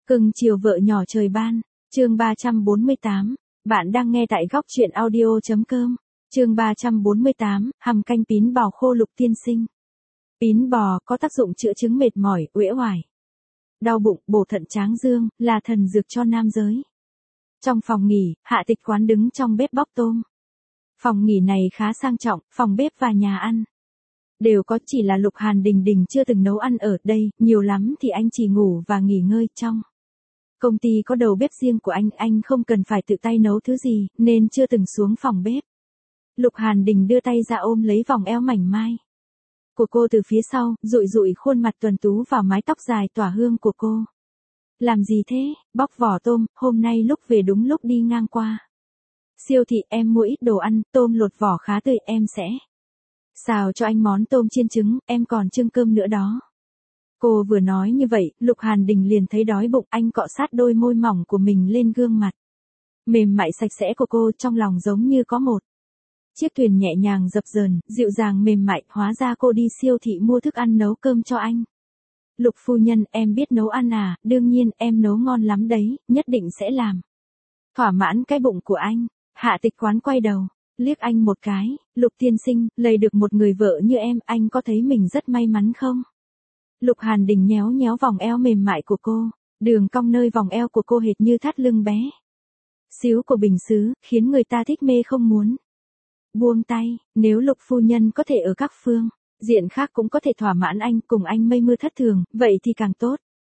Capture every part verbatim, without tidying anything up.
Cưng chiều vợ nhỏ trời ban, chương ba trăm bốn mươi tám, bạn đang nghe tại góc truyện audio chấm com, chương ba trăm bốn mươi tám, hầm canh pín bò khô Lục tiên sinh. Pín bò có tác dụng chữa chứng mệt mỏi, uể oải, đau bụng, bổ thận tráng dương, là thần dược cho nam giới. Trong phòng nghỉ, Hạ Tịch Quán đứng trong bếp bóc tôm. Phòng nghỉ này khá sang trọng, phòng bếp và nhà ăn đều có, chỉ là Lục Hàn Đình Đình chưa từng nấu ăn ở đây, nhiều lắm thì anh chỉ ngủ và nghỉ ngơi trong. Công ty có đầu bếp riêng của anh, anh không cần phải tự tay nấu thứ gì, nên chưa từng xuống phòng bếp. Lục Hàn Đình đưa tay ra ôm lấy vòng eo mảnh mai của cô từ phía sau, dụi dụi khuôn mặt tuần tú vào mái tóc dài tỏa hương của cô. Làm gì thế? Bóc vỏ tôm, hôm nay lúc về đúng lúc đi ngang qua siêu thị, em mua ít đồ ăn, tôm lột vỏ khá tươi, em sẽ xào cho anh món tôm chiên trứng, em còn trưng cơm nữa đó. Cô vừa nói như vậy, Lục Hàn Đình liền thấy đói bụng, anh cọ sát đôi môi mỏng của mình lên gương mặt mềm mại sạch sẽ của cô, trong lòng giống như có một chiếc thuyền nhẹ nhàng dập dờn, dịu dàng mềm mại, hóa ra cô đi siêu thị mua thức ăn nấu cơm cho anh. Lục phu nhân, em biết nấu ăn à? Đương nhiên, em nấu ngon lắm đấy, nhất định sẽ làm thỏa mãn cái bụng của anh. Hạ Tịch Quán quay đầu liếc anh một cái, Lục tiên sinh, lấy được một người vợ như em, anh có thấy mình rất may mắn không? Lục Hàn Đình nhéo nhéo vòng eo mềm mại của cô, đường cong nơi vòng eo của cô hệt như thắt lưng bé xíu của bình sứ, khiến người ta thích mê không muốn buông tay. Nếu Lục phu nhân có thể ở các phương diện khác cũng có thể thỏa mãn anh, cùng anh mây mưa thất thường, vậy thì càng tốt.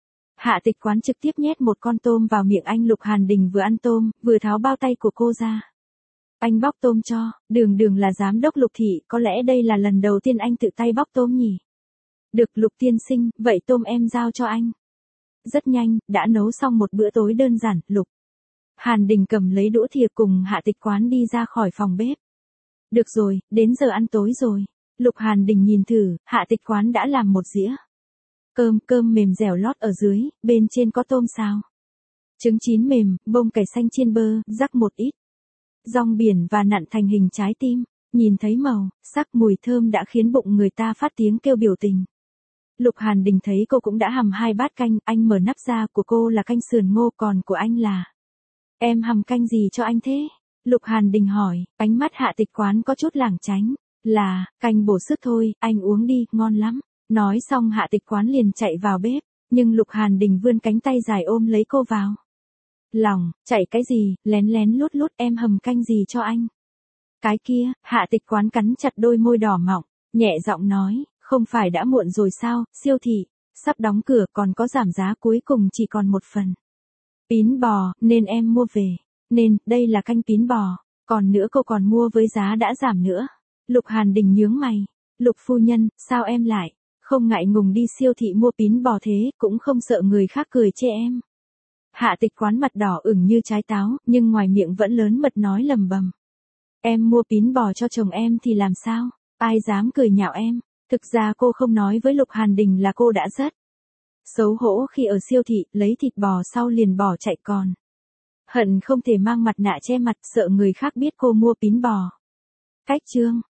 Hạ Tịch Quán trực tiếp nhét một con tôm vào miệng anh. Lục Hàn Đình vừa ăn tôm, vừa tháo bao tay của cô ra. Anh bóc tôm cho, đường đường là giám đốc Lục thị, có lẽ đây là lần đầu tiên anh tự tay bóc tôm nhỉ? Được Lục tiên sinh, vậy tôm em giao cho anh. Rất nhanh, đã nấu xong một bữa tối đơn giản. Lục Hàn Đình cầm lấy đũa thìa cùng Hạ Tịch Quán đi ra khỏi phòng bếp. Được rồi, đến giờ ăn tối rồi. Lục Hàn Đình nhìn thử, Hạ Tịch Quán đã làm một dĩa cơm, cơm mềm dẻo lót ở dưới, bên trên có tôm xào, trứng chín mềm, bông cải xanh chiên bơ, rắc một ít rong biển và nặn thành hình trái tim. Nhìn thấy màu, sắc, mùi thơm đã khiến bụng người ta phát tiếng kêu biểu tình. Lục Hàn Đình thấy cô cũng đã hầm hai bát canh, anh mở nắp ra, của cô là canh sườn ngô, còn của anh là... Em hầm canh gì cho anh thế? Lục Hàn Đình hỏi, ánh mắt Hạ Tịch Quán có chút lảng tránh. Là, canh bổ sức thôi, anh uống đi, ngon lắm. Nói xong Hạ Tịch Quán liền chạy vào bếp, nhưng Lục Hàn Đình vươn cánh tay dài ôm lấy cô vào lòng. Chạy cái gì, lén lén lút lút, em hầm canh gì cho anh? Cái kia, Hạ Tịch Quán cắn chặt đôi môi đỏ mọng, nhẹ giọng nói, không phải đã muộn rồi sao, siêu thị sắp đóng cửa, còn có giảm giá, cuối cùng chỉ còn một phần pín bò, nên em mua về. Nên, đây là canh pín bò, còn nữa cô còn mua với giá đã giảm nữa. Lục Hàn Đình nhướng mày, Lục phu nhân, sao em lại không ngại ngùng đi siêu thị mua pín bò thế, cũng không sợ người khác cười chê em? Hạ Tịch Quán mặt đỏ ửng như trái táo, nhưng ngoài miệng vẫn lớn mật nói lầm bầm. Em mua pín bò cho chồng em thì làm sao? Ai dám cười nhạo em? Thực ra cô không nói với Lục Hàn Đình là cô đã rất xấu hổ khi ở siêu thị, lấy thịt bò sau liền bỏ chạy, còn hận không thể mang mặt nạ che mặt, sợ người khác biết cô mua pín bò. Cách chương